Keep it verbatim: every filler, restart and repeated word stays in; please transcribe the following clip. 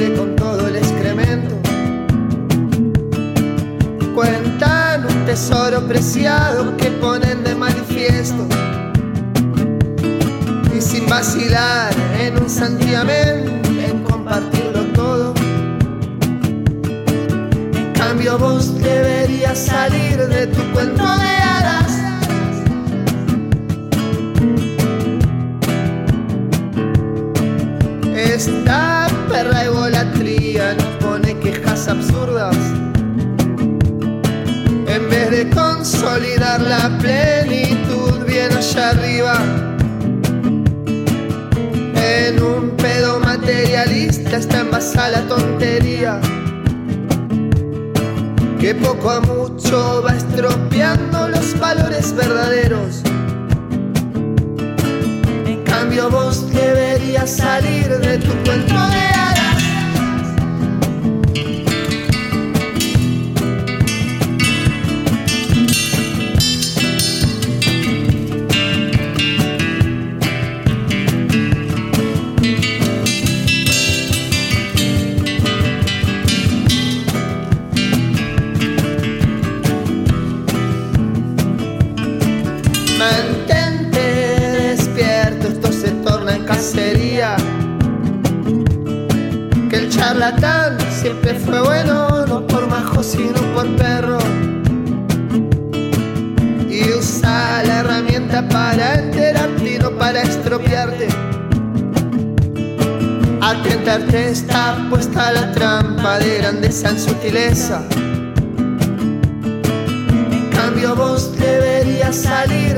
pudre con todo el excremento. Cuentan un tesoro preciado que ponen de manifiesto, y sin vacilar en un santiamén, en compartirlo todo. En cambio vos deberías salir de tu cuento de hadas. Esta perra egolatría nos pone quejas absurdas en vez de consolidar la plenitud bien allá arriba. En un pedo materialista está envasada la tontería, que poco a mucho va estropeando los valores verdaderos. En cambio vos deberías salir de tu cuento de hadas. Mantente despierto, esto se torna en cacería. Que el charlatán siempre fue bueno, no por majo sino por perro. Y usa la herramienta para enterarte y no para estropearte. Al tentarte está puesta la trampa de grandeza en sutileza. En cambio vos deberías salir